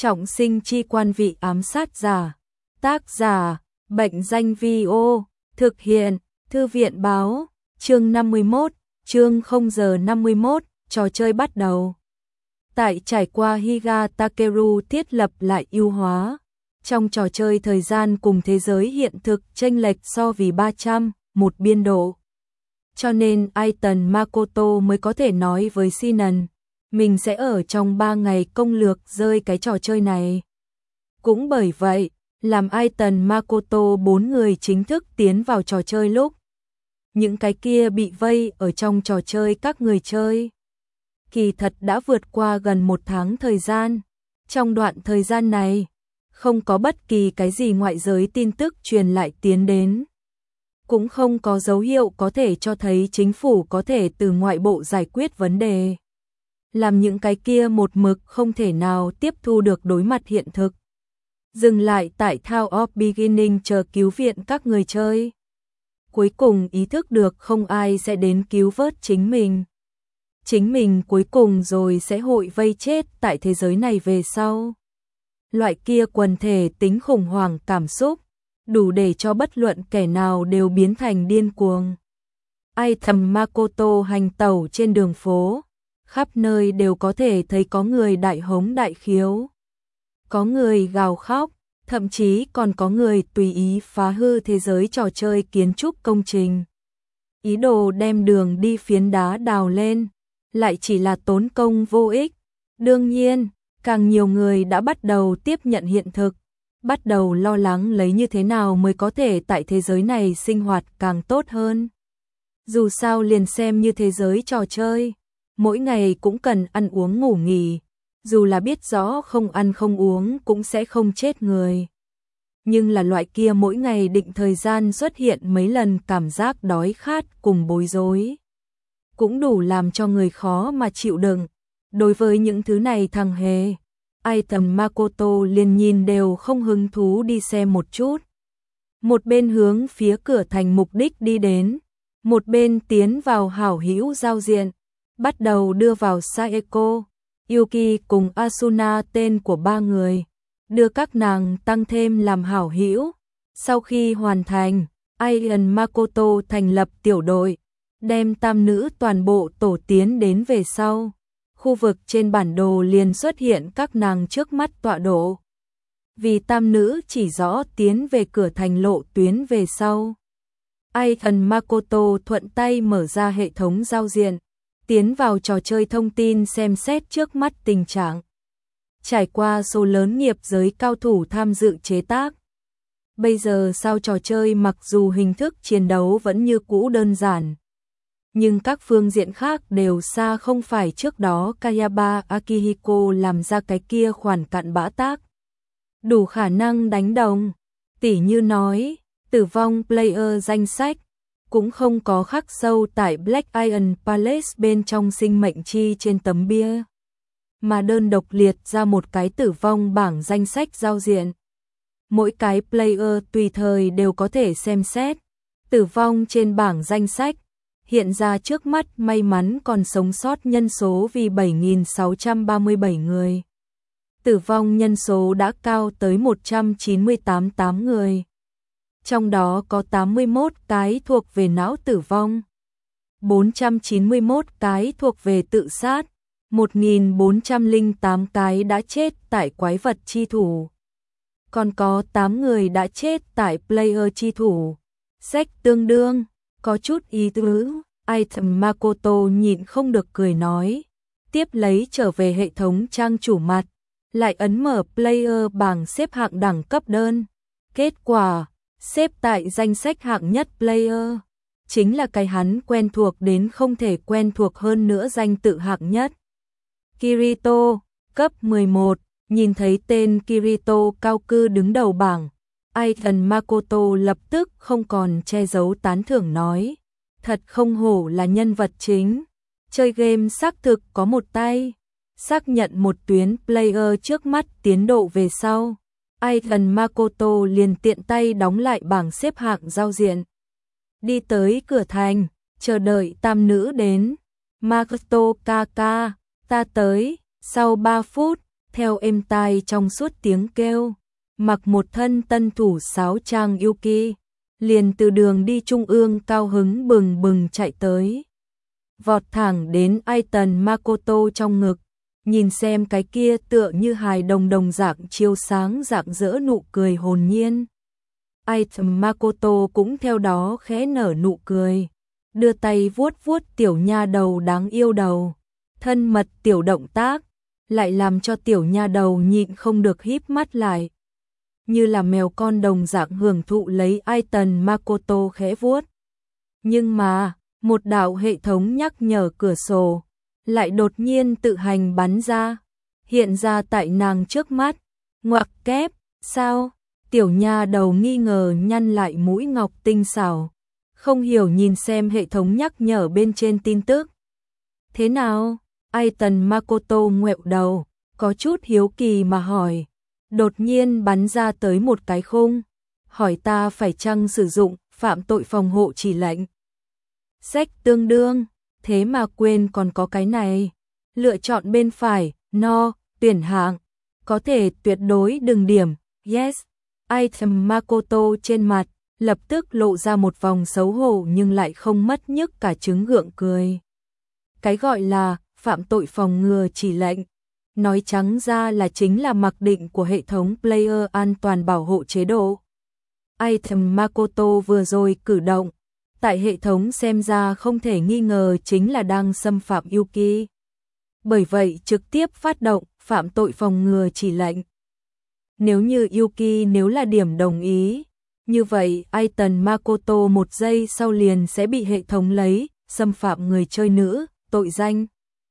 Trọng sinh chi quan vị ám sát giả. Tác giả, Bệnh danh Vi-ô. Thực hiện, Thư viện báo. Chương 51, chương 0 giờ 51, trò chơi bắt đầu. Tại trải qua Higa Takeru thiết lập lại ưu hóa. Trong trò chơi thời gian cùng thế giới hiện thực chênh lệch so vì 300, một biên độ. Cho nên Aiton Makoto mới có thể nói với Sinan, mình sẽ ở trong 3 ngày công lược rơi cái trò chơi này. Cũng bởi vậy, làm Aiton Makoto 4 người chính thức tiến vào trò chơi lúc những cái kia bị vây ở trong trò chơi các người chơi. Kỳ thật đã vượt qua gần 1 tháng thời gian. Trong đoạn thời gian này, không có bất kỳ cái gì ngoại giới tin tức truyền lại tiến đến. Cũng không có dấu hiệu có thể cho thấy chính phủ có thể từ ngoại bộ giải quyết vấn đề. Làm những cái kia một mực không thể nào tiếp thu được đối mặt hiện thực. Dừng lại tại Town of Beginning chờ cứu viện các người chơi. Cuối cùng ý thức được không ai sẽ đến cứu vớt chính mình. Chính mình cuối cùng rồi sẽ hội vây chết tại thế giới này về sau. Loại kia quần thể tính khủng hoảng cảm xúc, đủ để cho bất luận kẻ nào đều biến thành điên cuồng. Aiton Makoto hành tẩu trên đường phố, khắp nơi đều có thể thấy có người đại hống đại khiếu. Có người gào khóc, thậm chí còn có người tùy ý phá hư thế giới trò chơi kiến trúc công trình. Ý đồ đem đường đi phiến đá đào lên, lại chỉ là tốn công vô ích. Đương nhiên, càng nhiều người đã bắt đầu tiếp nhận hiện thực, bắt đầu lo lắng lấy như thế nào mới có thể tại thế giới này sinh hoạt càng tốt hơn. Dù sao liền xem như thế giới trò chơi, mỗi ngày cũng cần ăn uống ngủ nghỉ, dù là biết rõ không ăn không uống cũng sẽ không chết người. Nhưng là loại kia mỗi ngày định thời gian xuất hiện mấy lần cảm giác đói khát cùng bối rối, cũng đủ làm cho người khó mà chịu đựng. Đối với những thứ này thằng hề, Aiton Makoto liền nhìn đều không hứng thú đi xem một chút. Một bên hướng phía cửa thành mục đích đi đến, một bên tiến vào hảo hữu giao diện, bắt đầu đưa vào Saeko, Yuki cùng Asuna tên của 3 người, đưa các nàng tăng thêm làm hảo hữu. Sau khi hoàn thành, Aiton Makoto thành lập tiểu đội, đem tam nữ toàn bộ tổ tiến đến về sau. Khu vực trên bản đồ liền xuất hiện các nàng trước mắt tọa độ. Vì tam nữ chỉ rõ tiến về cửa thành lộ tuyến về sau. Aiton Makoto thuận tay mở ra hệ thống giao diện, tiến vào trò chơi thông tin xem xét trước mắt tình trạng. Trải qua số lớn nghiệp giới cao thủ tham dự chế tác. Bây giờ sau trò chơi mặc dù hình thức chiến đấu vẫn như cũ đơn giản, nhưng các phương diện khác đều xa không phải trước đó Kayaba Akihiko làm ra cái kia khoản cặn bã tác. Đủ khả năng đánh đồng, tỉ như nói, tử vong player danh sách, cũng không có khắc sâu tại Black Iron Palace bên trong sinh mệnh chi trên tấm bia, mà đơn độc liệt ra một cái tử vong bảng danh sách giao diện. Mỗi cái player tùy thời đều có thể xem xét, tử vong trên bảng danh sách. Hiện ra trước mắt may mắn còn sống sót nhân số vì 7.637 người. Tử vong nhân số đã cao tới 198 người. Trong đó có 81 cái thuộc về não tử vong, 491 cái thuộc về tự sát, 1.408 cái đã chết tại quái vật chi thủ. Còn có 8 người đã chết tại player chi thủ. Sách tương đương có chút ý tứ. Aiton Makoto nhịn không được cười nói, tiếp lấy trở về hệ thống trang chủ mặt, lại ấn mở player bảng xếp hạng đẳng cấp đơn. Kết quả, xếp tại danh sách hạng nhất player, chính là cái hắn quen thuộc đến không thể quen thuộc hơn nữa danh tự hạng nhất. Kirito, cấp 11, nhìn thấy tên Kirito cao cư đứng đầu bảng, Aiton Makoto lập tức không còn che giấu tán thưởng nói, thật không hổ là nhân vật chính, chơi game xác thực có một tay. Xác nhận một tuyến player trước mắt tiến độ về sau, Aiton Makoto liền tiện tay đóng lại bảng xếp hạng giao diện. Đi tới cửa thành, chờ đợi tam nữ đến. Makoto kaka, ta tới. Sau 3 phút, theo êm tai trong suốt tiếng kêu, mặc một thân tân thủ sáo trang Yuki, liền từ đường đi trung ương cao hứng bừng bừng chạy tới. Vọt thẳng đến Aiton Makoto trong ngực, nhìn xem cái kia tựa như hài đồng đồng dạng chiếu sáng rạng rỡ nụ cười hồn nhiên. Aiton Makoto cũng theo đó khẽ nở nụ cười, đưa tay vuốt vuốt tiểu nha đầu đáng yêu đầu. Thân mật tiểu động tác, lại làm cho tiểu nha đầu nhịn không được híp mắt lại. Như là mèo con đồng dạng hưởng thụ lấy Aiton Makoto khẽ vuốt. Nhưng mà, một đạo hệ thống nhắc nhở cửa sổ, lại đột nhiên tự hành bắn ra, hiện ra tại nàng trước mắt. Ngoặc kép, sao? Tiểu nha đầu nghi ngờ nhăn lại mũi ngọc tinh xảo, không hiểu nhìn xem hệ thống nhắc nhở bên trên tin tức. Thế nào? Aiton Makoto ngoẹo đầu, có chút hiếu kỳ mà hỏi. Đột nhiên bắn ra tới một cái khung, hỏi ta phải chăng sử dụng phạm tội phòng hộ chỉ lệnh. Sách tương đương, thế mà quên còn có cái này. Lựa chọn bên phải, no, tuyển hạng, có thể tuyệt đối đừng điểm, yes. Aiton Makoto trên mặt, lập tức lộ ra một vòng xấu hổ nhưng lại không mất nhức cả trứng gượng cười. Cái gọi là phạm tội phòng ngừa chỉ lệnh, nói trắng ra là chính là mặc định của hệ thống player an toàn bảo hộ chế độ. Aiton Makoto vừa rồi cử động, tại hệ thống xem ra không thể nghi ngờ chính là đang xâm phạm Yuki. Bởi vậy trực tiếp phát động phạm tội phòng ngừa chỉ lệnh. Nếu như Yuki nếu là điểm đồng ý, như vậy Aiton Makoto một giây sau liền sẽ bị hệ thống lấy xâm phạm người chơi nữ, tội danh.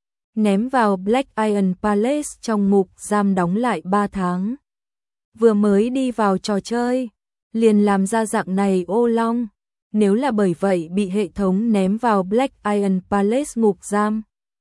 Ném vào Black Iron Palace trong ngục giam đóng lại 3 tháng. Vừa mới đi vào trò chơi, liền làm ra dạng này ô long. Nếu là bởi vậy bị hệ thống ném vào Black Iron Palace ngục giam,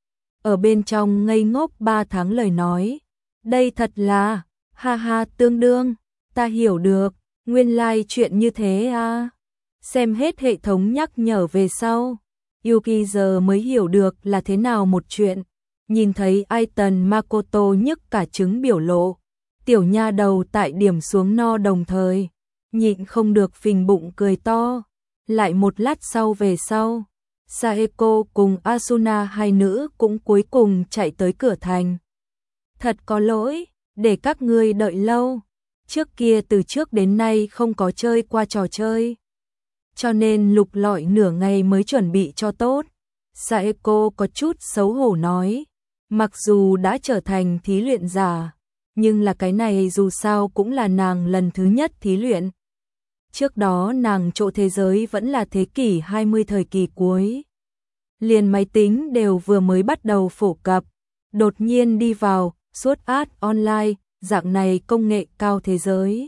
ở bên trong ngây ngốc 3 tháng lời nói. Đây thật là, ha ha tương đương, ta hiểu được, nguyên lai chuyện như thế à. Xem hết hệ thống nhắc nhở về sau, Yuki giờ mới hiểu được là thế nào một chuyện. Nhìn thấy Aiton Makoto nhức cả trứng biểu lộ, tiểu nha đầu tại điểm xuống no đồng thời, nhịn không được phình bụng cười to. Lại một lát sau về sau, Saeko cùng Asuna hai nữ cũng cuối cùng chạy tới cửa thành. Thật có lỗi, để các ngươi đợi lâu. Trước kia từ trước đến nay không có chơi qua trò chơi, cho nên lục lọi nửa ngày mới chuẩn bị cho tốt. Saeko có chút xấu hổ nói, mặc dù đã trở thành thí luyện giả, nhưng là cái này dù sao cũng là nàng lần thứ nhất thí luyện. Trước đó nàng trộ thế giới vẫn là thế kỷ 20 thời kỳ cuối. Liền máy tính đều vừa mới bắt đầu phổ cập, đột nhiên đi vào Sword Art Online, dạng này công nghệ cao thế giới.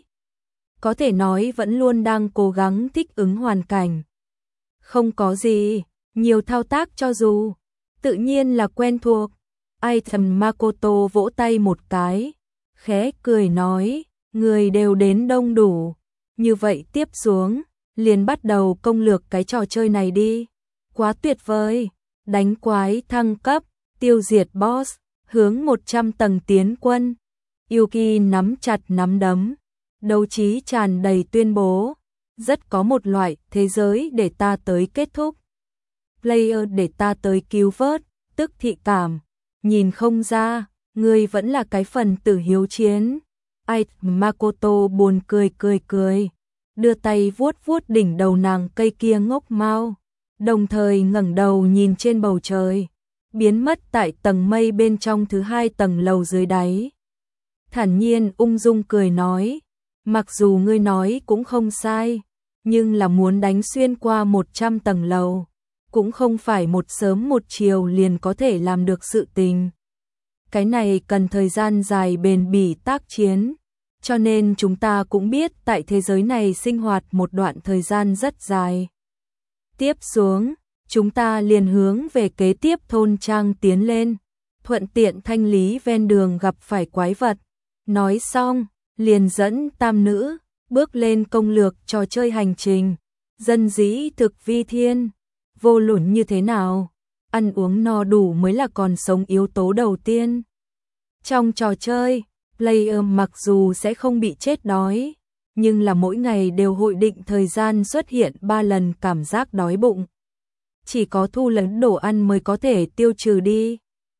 Có thể nói vẫn luôn đang cố gắng thích ứng hoàn cảnh. Không có gì, nhiều thao tác cho dù, tự nhiên là quen thuộc. Aiton Makoto vỗ tay một cái, khẽ cười nói, người đều đến đông đủ. Như vậy tiếp xuống, liền bắt đầu công lược cái trò chơi này đi. Quá tuyệt vời, đánh quái thăng cấp, tiêu diệt boss, hướng 100 tầng tiến quân. Yuki nắm chặt nắm đấm, đấu trí tràn đầy tuyên bố, rất có một loại thế giới để ta tới kết thúc. Player để ta tới cứu vớt, tức thị cảm. Nhìn không ra, ngươi vẫn là cái phần tử hiếu chiến. Aiton Makoto buồn cười, đưa tay vuốt vuốt đỉnh đầu nàng cây kia ngốc mau, đồng thời ngẩng đầu nhìn trên bầu trời, biến mất tại tầng mây bên trong thứ 2 tầng lầu dưới đáy. Thản nhiên ung dung cười nói, mặc dù ngươi nói cũng không sai, nhưng là muốn đánh xuyên qua 100 tầng lầu, cũng không phải một sớm một chiều liền có thể làm được sự tình. Cái này cần thời gian dài bền bỉ tác chiến, cho nên chúng ta cũng biết tại thế giới này sinh hoạt một đoạn thời gian rất dài. Tiếp xuống, chúng ta liền hướng về kế tiếp thôn trang tiến lên, thuận tiện thanh lý ven đường gặp phải quái vật. Nói xong, liền dẫn tam nữ, bước lên công lược trò chơi hành trình. Dân dĩ thực vi thiên, vô luận như thế nào, ăn uống no đủ mới là còn sống yếu tố đầu tiên. Trong trò chơi, player mặc dù sẽ không bị chết đói, nhưng là mỗi ngày đều hội định thời gian xuất hiện 3 lần cảm giác đói bụng. Chỉ có thu lấn đồ ăn mới có thể tiêu trừ đi.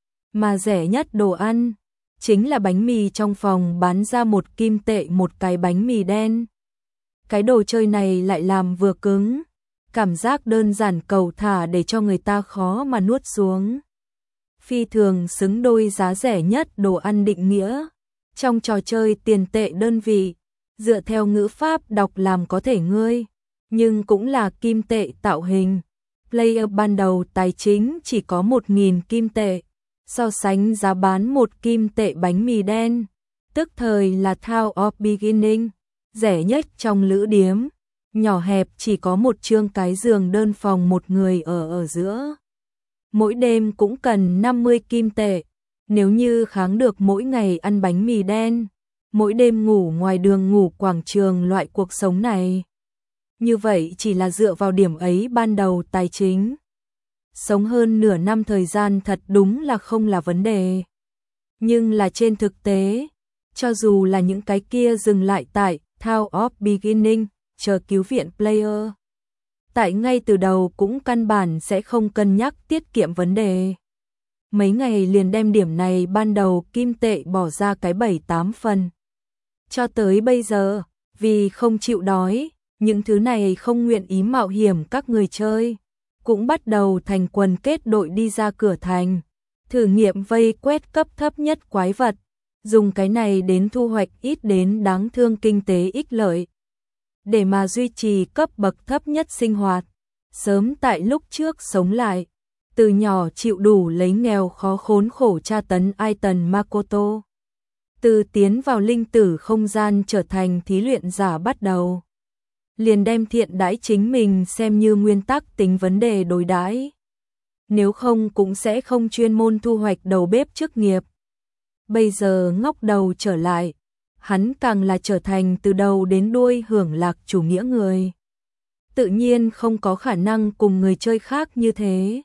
Mà rẻ nhất đồ ăn chính là bánh mì trong phòng bán ra 1 kim tệ một cái bánh mì đen. Cái đồ chơi này lại làm vừa cứng, cảm giác đơn giản cầu thả để cho người ta khó mà nuốt xuống. Phi thường xứng đôi giá rẻ nhất đồ ăn định nghĩa. Trong trò chơi tiền tệ đơn vị, dựa theo ngữ pháp đọc làm có thể ngươi, nhưng cũng là kim tệ tạo hình. Player ban đầu tài chính chỉ có 1.000 kim tệ, so sánh giá bán 1 kim tệ bánh mì đen, tức thời là Town of Beginning, rẻ nhất trong lữ điếm, nhỏ hẹp chỉ có một chương cái giường đơn phòng một người ở giữa. Mỗi đêm cũng cần 50 kim tệ, nếu như kháng được mỗi ngày ăn bánh mì đen, mỗi đêm ngủ ngoài đường ngủ quảng trường loại cuộc sống này. Như vậy chỉ là dựa vào điểm ấy ban đầu tài chính. Sống hơn nửa năm thời gian thật đúng là không là vấn đề. Nhưng là trên thực tế, cho dù là những cái kia dừng lại tại Town of Beginning, chờ cứu viện player, tại ngay từ đầu cũng căn bản sẽ không cân nhắc tiết kiệm vấn đề. Mấy ngày liền đem điểm này ban đầu kim tệ bỏ ra cái 7-8 phần. Cho tới bây giờ, vì không chịu đói, những thứ này không nguyện ý mạo hiểm các người chơi, cũng bắt đầu thành quần kết đội đi ra cửa thành, thử nghiệm vây quét cấp thấp nhất quái vật, dùng cái này đến thu hoạch ít đến đáng thương kinh tế ích lợi, để mà duy trì cấp bậc thấp nhất sinh hoạt. Sớm tại lúc trước sống lại, từ nhỏ chịu đủ lấy nghèo khó khốn khổ tra tấn Aiton Makoto. Từ tiến vào linh tử không gian trở thành thí luyện giả bắt đầu, liền đem thiện đãi chính mình xem như nguyên tắc tính vấn đề đối đãi. Nếu không cũng sẽ không chuyên môn thu hoạch đầu bếp chức nghiệp. Bây giờ ngóc đầu trở lại, hắn càng là trở thành từ đầu đến đuôi hưởng lạc chủ nghĩa người. Tự nhiên không có khả năng cùng người chơi khác như thế.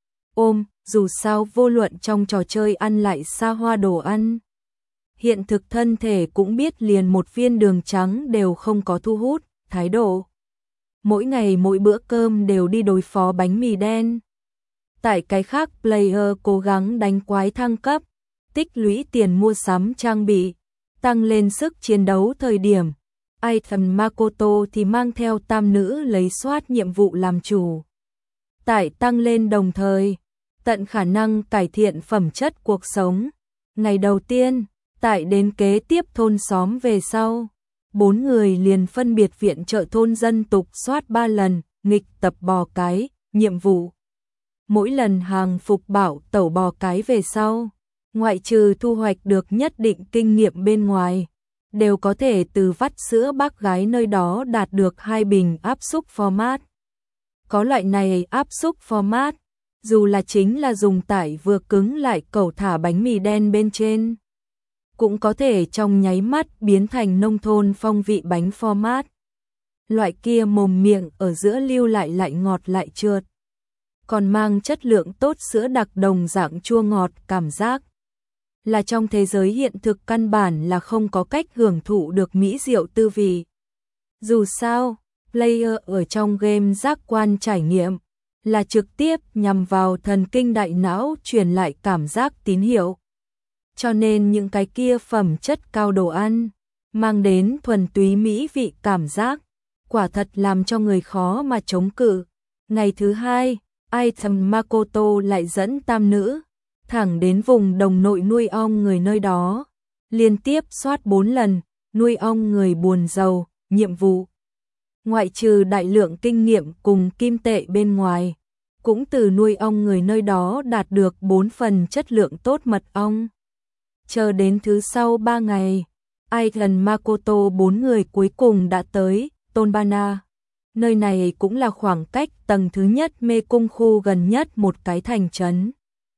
Dù sao vô luận trong trò chơi ăn lại xa hoa đồ ăn, hiện thực thân thể cũng biết liền một viên đường trắng đều không có thu hút, thái độ. Mỗi ngày mỗi bữa cơm đều đi đối phó bánh mì đen. Tại cái khác player cố gắng đánh quái thăng cấp, tích lũy tiền mua sắm trang bị, tăng lên sức chiến đấu thời điểm. Aiton Makoto thì mang theo tam nữ lấy soát nhiệm vụ làm chủ. Tại tăng lên đồng thời, tận khả năng cải thiện phẩm chất cuộc sống. Ngày đầu tiên, tại đến kế tiếp thôn xóm về sau, 4 người liền phân biệt viện trợ thôn dân tục soát 3 lần, nghịch tập bò cái, nhiệm vụ. Mỗi lần hàng phục bảo tẩu bò cái về sau, ngoại trừ thu hoạch được nhất định kinh nghiệm bên ngoài, đều có thể từ vắt sữa bác gái nơi đó đạt được 2 bình áp xúc format. Có loại này áp xúc format, dù là chính là dùng tải vừa cứng lại cẩu thả bánh mì đen bên trên, cũng có thể trong nháy mắt biến thành nông thôn phong vị bánh format. Loại kia mồm miệng ở giữa lưu lại ngọt lại trượt, còn mang chất lượng tốt sữa đặc đồng dạng chua ngọt cảm giác. Là trong thế giới hiện thực căn bản là không có cách hưởng thụ được mỹ diệu tư vị. Dù sao, player ở trong game giác quan trải nghiệm là trực tiếp nhằm vào thần kinh đại não truyền lại cảm giác tín hiệu. Cho nên những cái kia phẩm chất cao đồ ăn, mang đến thuần túy mỹ vị cảm giác, quả thật làm cho người khó mà chống cự. Ngày thứ hai, Aiton Makoto lại dẫn tam nữ thẳng đến vùng đồng nội nuôi ong người nơi đó, liên tiếp soát 4 lần, nuôi ong người buồn giàu, nhiệm vụ. Ngoại trừ đại lượng kinh nghiệm cùng kim tệ bên ngoài, cũng từ nuôi ong người nơi đó đạt được 4 phần chất lượng tốt mật ong. Chờ đến thứ sau 3 ngày, Aiton Makoto 4 người cuối cùng đã tới Tonbana. Nơi này cũng là khoảng cách tầng thứ nhất mê cung khu gần nhất một cái thành trấn.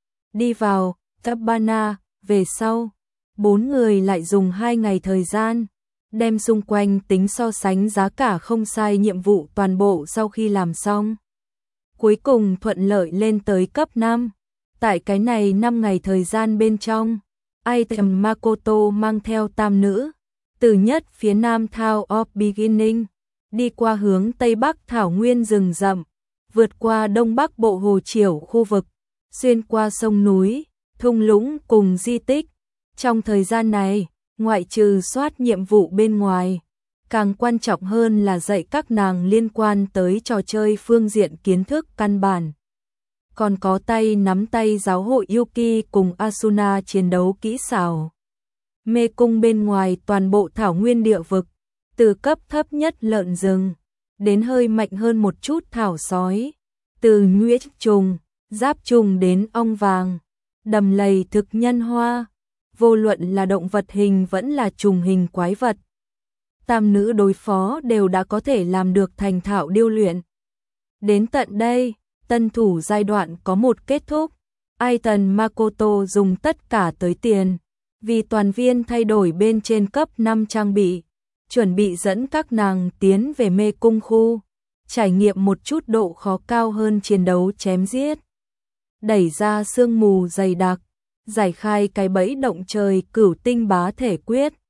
Đi vào Tonbana, về sau, 4 người lại dùng 2 ngày thời gian, đem xung quanh tính so sánh giá cả không sai nhiệm vụ toàn bộ sau khi làm xong. Cuối cùng thuận lợi lên tới cấp 5. Tại cái này 5 ngày thời gian bên trong, Item Makoto mang theo tam nữ, từ nhất phía nam Town of Beginning, đi qua hướng tây bắc thảo nguyên rừng rậm, vượt qua đông bắc bộ hồ chiểu khu vực, xuyên qua sông núi, thung lũng cùng di tích. Trong thời gian này, ngoại trừ soát nhiệm vụ bên ngoài, càng quan trọng hơn là dạy các nàng liên quan tới trò chơi phương diện kiến thức căn bản. Còn có tay nắm tay giáo hội Yuki cùng Asuna chiến đấu kỹ xảo. Mê cung bên ngoài toàn bộ thảo nguyên địa vực, từ cấp thấp nhất lợn rừng, đến hơi mạnh hơn một chút thảo sói, từ nhuyễn trùng, giáp trùng đến ong vàng, đầm lầy thực nhân hoa, vô luận là động vật hình vẫn là trùng hình quái vật. Tam nữ đối phó đều đã có thể làm được thành thạo điêu luyện. Đến tận đây, tân thủ giai đoạn có một kết thúc. Aiton Makoto dùng tất cả tới tiền, vì toàn viên thay đổi bên trên cấp 5 trang bị, chuẩn bị dẫn các nàng tiến về mê cung khu, trải nghiệm một chút độ khó cao hơn chiến đấu chém giết. Đẩy ra sương mù dày đặc, giải khai cái bẫy động trời cửu tinh bá thể quyết.